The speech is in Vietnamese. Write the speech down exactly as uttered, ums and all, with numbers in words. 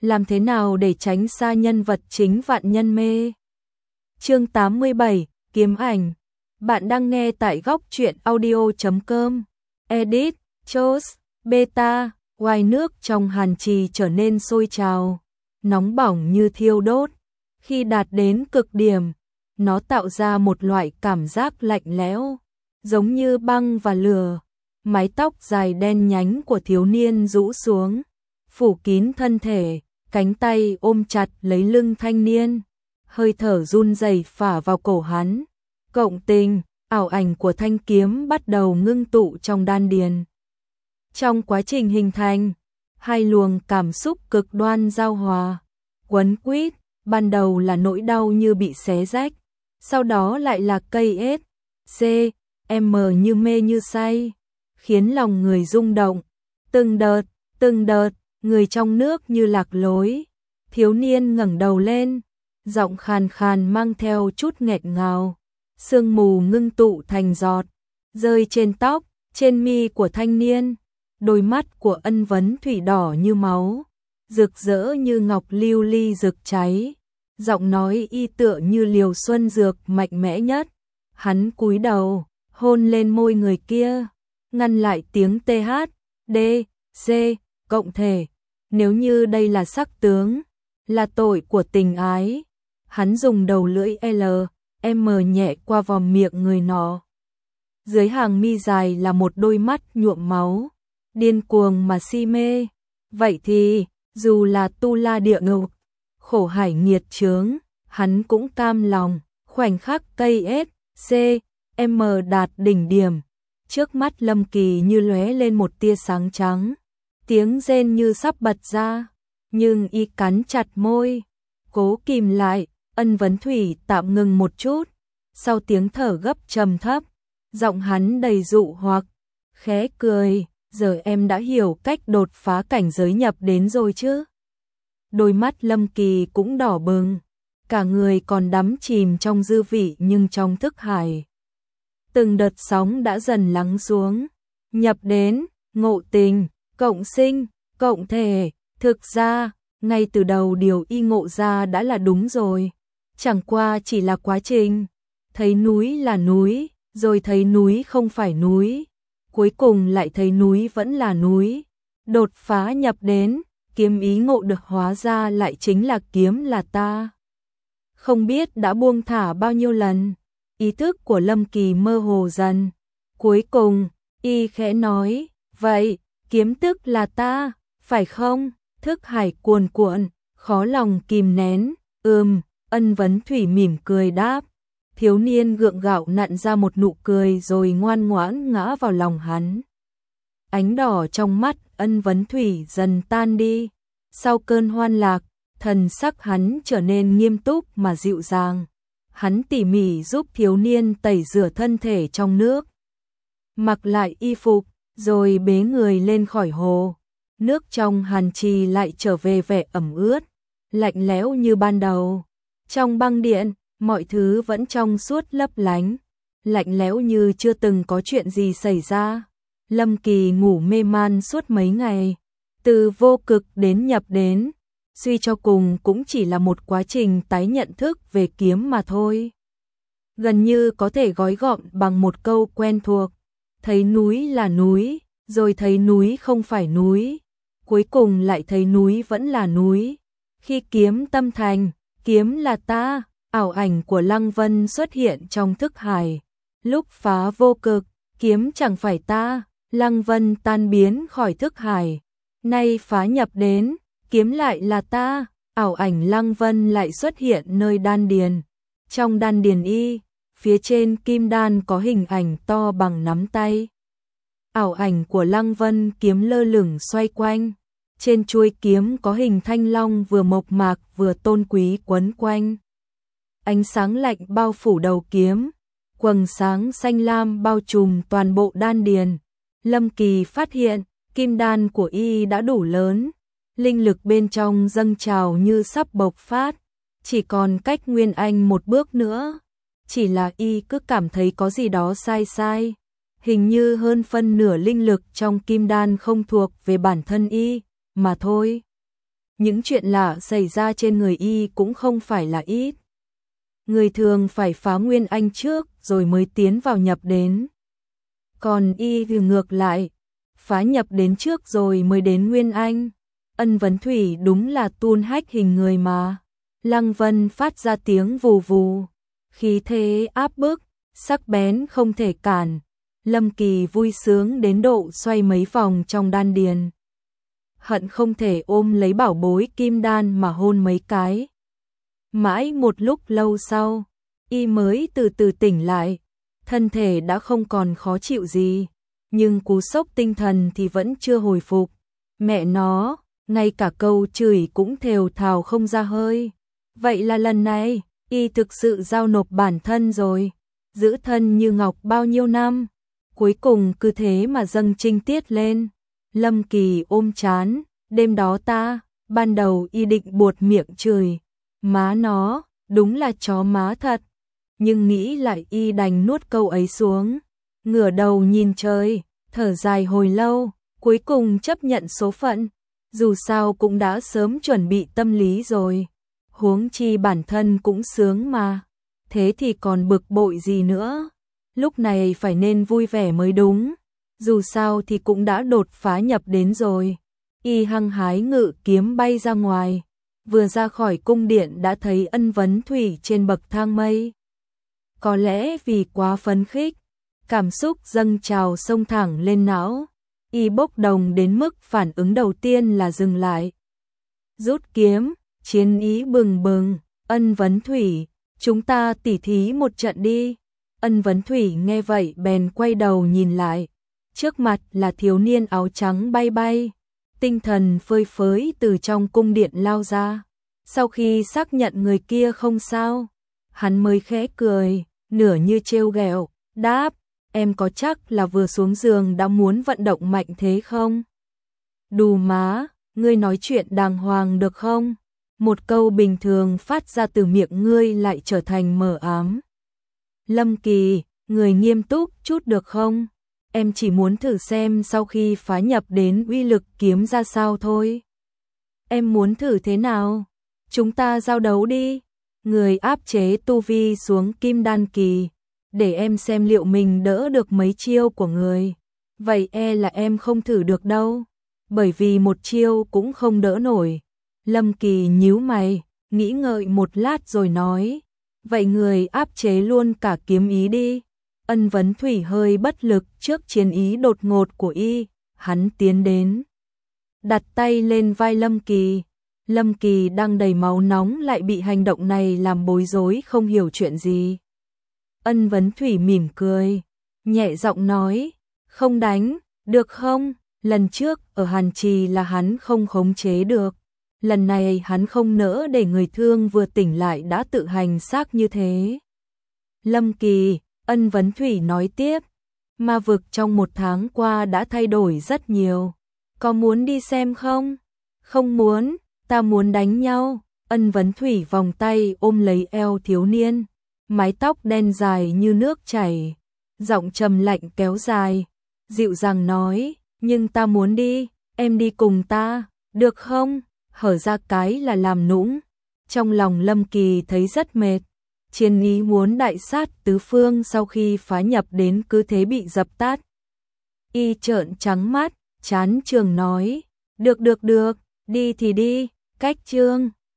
làm thế nào để tránh xa nhân vật chính vạn nhân mê. Chương tám mươi bảy, kiếm ảnh. Bạn đang nghe tại góc truyện audio chấm com. Edit, Chos, Beta, ngoài nước trong hàn trì trở nên sôi trào, nóng bỏng như thiêu đốt. Khi đạt đến cực điểm, nó tạo ra một loại cảm giác lạnh lẽo, giống như băng và lửa. Mái tóc dài đen nhánh của thiếu niên rũ xuống, phủ kín thân thể, cánh tay ôm chặt lấy lưng thanh niên. Hơi thở run rẩy phả vào cổ hắn. Cộng tình, ảo ảnh của thanh kiếm bắt đầu ngưng tụ trong đan điền. Trong quá trình hình thành, hai luồng cảm xúc cực đoan giao hòa, quấn quýt, ban đầu là nỗi đau như bị xé rách, sau đó lại là cây ết, c, m như mê như say, khiến lòng người rung động. Từng đợt, từng đợt, người trong nước như lạc lối. Thiếu niên ngẩng đầu lên, giọng khàn khàn mang theo chút nghẹn ngào. Sương mù ngưng tụ thành giọt, rơi trên tóc, trên mi của thanh niên. Đôi mắt của Ân Vấn Thủy đỏ như máu, rực rỡ như ngọc lưu ly rực cháy. Giọng nói y tựa như liều xuân dược mạnh mẽ nhất. Hắn cúi đầu, hôn lên môi người kia, ngăn lại tiếng T H, D, C, cộng thể. Nếu như đây là sắc tướng, là tội của tình ái. Hắn dùng đầu lưỡi L, M nhẹ qua vòm miệng người nọ. Dưới hàng mi dài là một đôi mắt nhuộm máu, điên cuồng mà si mê. Vậy thì, dù là tu la địa ngục, khổ hải nghiệt chướng, hắn cũng cam lòng. Khoảnh khắc cây S, C, M đạt đỉnh điểm, trước mắt Lâm Kỳ như lóe lên một tia sáng trắng. Tiếng rên như sắp bật ra, nhưng y cắn chặt môi, cố kìm lại. Ân Vấn Thủy tạm ngừng một chút, sau tiếng thở gấp trầm thấp, giọng hắn đầy dụ hoặc, khẽ cười, giờ em đã hiểu cách đột phá cảnh giới nhập đến rồi chứ. Đôi mắt Lâm Kỳ cũng đỏ bừng, cả người còn đắm chìm trong dư vị nhưng trong thức hải. Từng đợt sóng đã dần lắng xuống, nhập đến, ngộ tình, cộng sinh, cộng thể. Thực ra, ngay từ đầu điều y ngộ ra đã là đúng rồi. Chẳng qua chỉ là quá trình, thấy núi là núi, rồi thấy núi không phải núi, cuối cùng lại thấy núi vẫn là núi. Đột phá nhập đến, kiếm ý ngộ được hóa ra lại chính là kiếm là ta. Không biết đã buông thả bao nhiêu lần, ý thức của Lâm Kỳ mơ hồ dần. Cuối cùng, y khẽ nói, vậy, kiếm tức là ta, phải không? Thức hải cuồn cuộn, khó lòng kìm nén, ừm. Ân Vấn Thủy mỉm cười đáp. Thiếu niên gượng gạo nặn ra một nụ cười rồi ngoan ngoãn ngã vào lòng hắn. Ánh đỏ trong mắt Ân Vấn Thủy dần tan đi. Sau cơn hoan lạc, thần sắc hắn trở nên nghiêm túc mà dịu dàng. Hắn tỉ mỉ giúp thiếu niên tẩy rửa thân thể trong nước, mặc lại y phục, rồi bế người lên khỏi hồ. Nước trong hàn trì lại trở về vẻ ẩm ướt, lạnh lẽo như ban đầu. Trong băng điện, mọi thứ vẫn trong suốt lấp lánh, lạnh lẽo như chưa từng có chuyện gì xảy ra. Lâm Kỳ ngủ mê man suốt mấy ngày, từ vô cực đến nhập đến, suy cho cùng cũng chỉ là một quá trình tái nhận thức về kiếm mà thôi. Gần như có thể gói gọn bằng một câu quen thuộc, thấy núi là núi, rồi thấy núi không phải núi, cuối cùng lại thấy núi vẫn là núi. Khi kiếm tâm thành, kiếm là ta, ảo ảnh của Lăng Vân xuất hiện trong thức hải. Lúc phá vô cực, kiếm chẳng phải ta, Lăng Vân tan biến khỏi thức hải. Nay phá nhập đến, kiếm lại là ta, ảo ảnh Lăng Vân lại xuất hiện nơi đan điền. Trong đan điền y, phía trên kim đan có hình ảnh to bằng nắm tay. Ảo ảnh của Lăng Vân kiếm lơ lửng xoay quanh. Trên chuôi kiếm có hình thanh long vừa mộc mạc vừa tôn quý quấn quanh. Ánh sáng lạnh bao phủ đầu kiếm, quầng sáng xanh lam bao trùm toàn bộ đan điền. Lâm Kỳ phát hiện, kim đan của y đã đủ lớn, linh lực bên trong dâng trào như sắp bộc phát, chỉ còn cách Nguyên Anh một bước nữa. Chỉ là y cứ cảm thấy có gì đó sai sai, hình như hơn phân nửa linh lực trong kim đan không thuộc về bản thân y mà thôi. những chuyện lạ xảy ra trên người y cũng không phải là ít. Người thường phải phá nguyên anh trước rồi mới tiến vào nhập đến. Còn y thì ngược lại, phá nhập đến trước rồi mới đến nguyên anh. Ân Vấn Thủy đúng là tuôn hách hình người mà. Lăng Vân phát ra tiếng vù vù, khí thế áp bức, sắc bén không thể cản. Lâm Kỳ vui sướng đến độ xoay mấy vòng trong đan điền. Hận không thể ôm lấy bảo bối kim đan mà hôn mấy cái. Mãi một lúc lâu sau, y mới từ từ tỉnh lại, thân thể đã không còn khó chịu gì, nhưng cú sốc tinh thần thì vẫn chưa hồi phục. Mẹ nó, ngay cả câu chửi cũng thều thào không ra hơi. Vậy là lần này, y thực sự giao nộp bản thân rồi, giữ thân như ngọc bao nhiêu năm, cuối cùng cứ thế mà dâng trinh tiết lên. Lâm Kỳ ôm chán, đêm đó ta, ban đầu y định buột miệng chửi, má nó, đúng là chó má thật, nhưng nghĩ lại y đành nuốt câu ấy xuống, ngửa đầu nhìn trời, thở dài hồi lâu, cuối cùng chấp nhận số phận, dù sao cũng đã sớm chuẩn bị tâm lý rồi, huống chi bản thân cũng sướng mà, thế thì còn bực bội gì nữa, lúc này phải nên vui vẻ mới đúng, dù sao thì cũng đã đột phá nhập đến rồi. Y hăng hái ngự kiếm bay ra ngoài, vừa ra khỏi cung điện đã thấy Ân Vấn Thủy trên bậc thang mây. Có lẽ vì quá phấn khích, cảm xúc dâng trào xông thẳng lên não, y bốc đồng đến mức phản ứng đầu tiên là dừng lại. Rút kiếm, chiến ý bừng bừng, Ân Vấn Thủy, chúng ta tỉ thí một trận đi. Ân Vấn Thủy nghe vậy bèn quay đầu nhìn lại, trước mặt là thiếu niên áo trắng bay bay. Tinh thần phơi phới từ trong cung điện lao ra. Sau khi xác nhận người kia không sao, hắn mới khẽ cười, nửa như trêu ghẹo, đáp, em có chắc là vừa xuống giường đã muốn vận động mạnh thế không? Đù má, ngươi nói chuyện đàng hoàng được không? Một câu bình thường phát ra từ miệng ngươi lại trở thành mờ ám. Lâm Kỳ, người nghiêm túc chút được không? Em chỉ muốn thử xem sau khi phá nhập đến uy lực kiếm ra sao thôi. Em muốn thử thế nào? Chúng ta giao đấu đi. Người áp chế tu vi xuống kim đan kỳ, để em xem liệu mình đỡ được mấy chiêu của người. Vậy e là em không thử được đâu, bởi vì một chiêu cũng không đỡ nổi. Lâm Kỳ nhíu mày, nghĩ ngợi một lát rồi nói, vậy người áp chế luôn cả kiếm ý đi. Ân Vấn Thủy hơi bất lực trước chiến ý đột ngột của y, hắn tiến đến, đặt tay lên vai Lâm Kỳ. Lâm Kỳ đang đầy máu nóng lại bị hành động này làm bối rối không hiểu chuyện gì. Ân Vấn Thủy mỉm cười, nhẹ giọng nói, không đánh, được không? Lần trước ở Hàn Trì là hắn không khống chế được, lần này hắn không nỡ để người thương vừa tỉnh lại đã tự hành xác như thế. Lâm Kỳ, Ân Vấn Thủy nói tiếp, ma vực trong một tháng qua đã thay đổi rất nhiều, có muốn đi xem không? Không muốn, ta muốn đánh nhau. Ân Vấn Thủy vòng tay ôm lấy eo thiếu niên, mái tóc đen dài như nước chảy, giọng trầm lạnh kéo dài, dịu dàng nói, nhưng ta muốn đi, em đi cùng ta, được không? Hở ra cái là làm nũng. Trong lòng Lâm Kỳ thấy rất mệt, chiến ý muốn đại sát tứ phương sau khi phá nhập đến cứ thế bị dập tắt. Y trợn trắng mắt, chán trường nói, được được được, đi thì đi, cách chương.